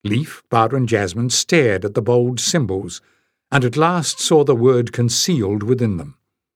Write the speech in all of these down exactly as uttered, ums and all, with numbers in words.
Leaf, Barbara and Jasmine stared at the bold symbols, and at last saw the word concealed within them.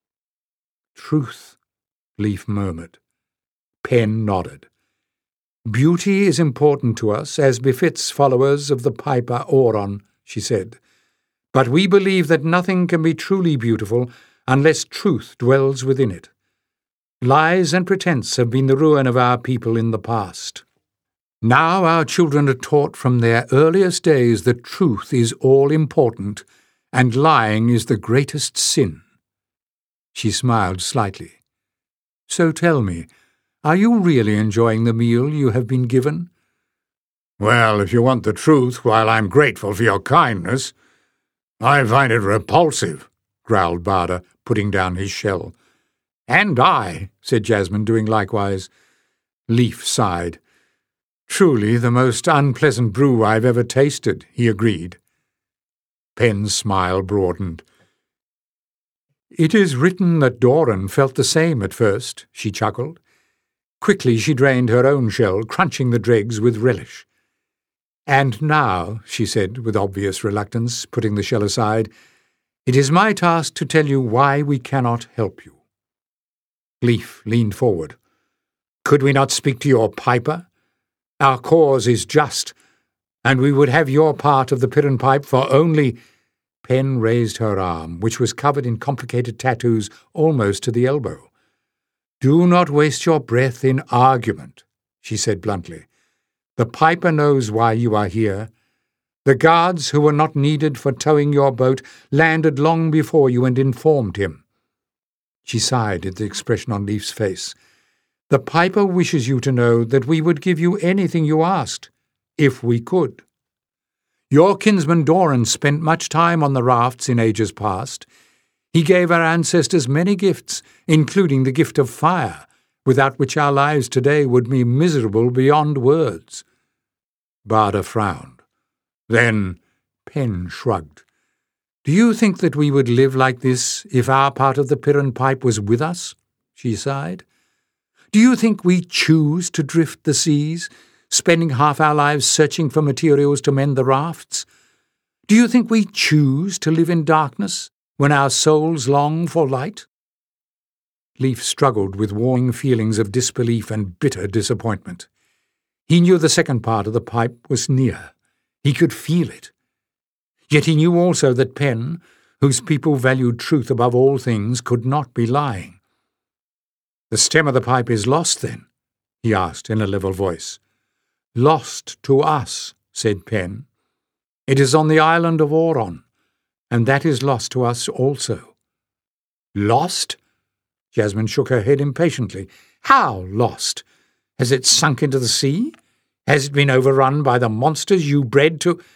"Truth," Leaf murmured. Pen nodded. "Beauty is important to us, as befits followers of the Piper Auron," she said. "But we believe that nothing can be truly beautiful unless truth dwells within it. Lies and pretense have been the ruin of our people in the past. Now our children are taught from their earliest days that truth is all-important, and lying is the greatest sin." She smiled slightly. "So tell me, are you really enjoying the meal you have been given?" "Well, if you want the truth, while I'm grateful for your kindness, I find it repulsive," growled Barda, putting down his shell. "And I," said Jasmine, doing likewise. Leaf sighed. "Truly the most unpleasant brew I've ever tasted," he agreed. Pen's smile broadened. "It is written that Doran felt the same at first," she chuckled. Quickly she drained her own shell, crunching the dregs with relish. "And now," she said with obvious reluctance, putting the shell aside, "it is my task to tell you why we cannot help you." Leaf leaned forward. "Could we not speak to your Piper? Our cause is just, and we would have your part of the Piran Pipe for only—" Pen raised her arm, which was covered in complicated tattoos almost to the elbow. "Do not waste your breath in argument," she said bluntly. "The Piper knows why you are here. The guards who were not needed for towing your boat landed long before you and informed him." She sighed at the expression on Leaf's face. "The Piper wishes you to know that we would give you anything you asked, if we could. Your kinsman Doran spent much time on the rafts in ages past. He gave our ancestors many gifts, including the gift of fire, without which our lives today would be miserable beyond words." Barda frowned. "Then—" Pen shrugged. "Do you think that we would live like this if our part of the Piran Pipe was with us?" she sighed. "Do you think we choose to drift the seas, spending half our lives searching for materials to mend the rafts? Do you think we choose to live in darkness when our souls long for light?" Leaf struggled with warring feelings of disbelief and bitter disappointment. He knew the second part of the pipe was near. He could feel it. Yet he knew also that Pen, whose people valued truth above all things, could not be lying. "The stem of the pipe is lost, then?" he asked in a level voice. "Lost to us," said Pen. "It is on the island of Auron, and that is lost to us also." "Lost?" Jasmine shook her head impatiently. "How lost? Has it sunk into the sea? Has it been overrun by the monsters you bred to—"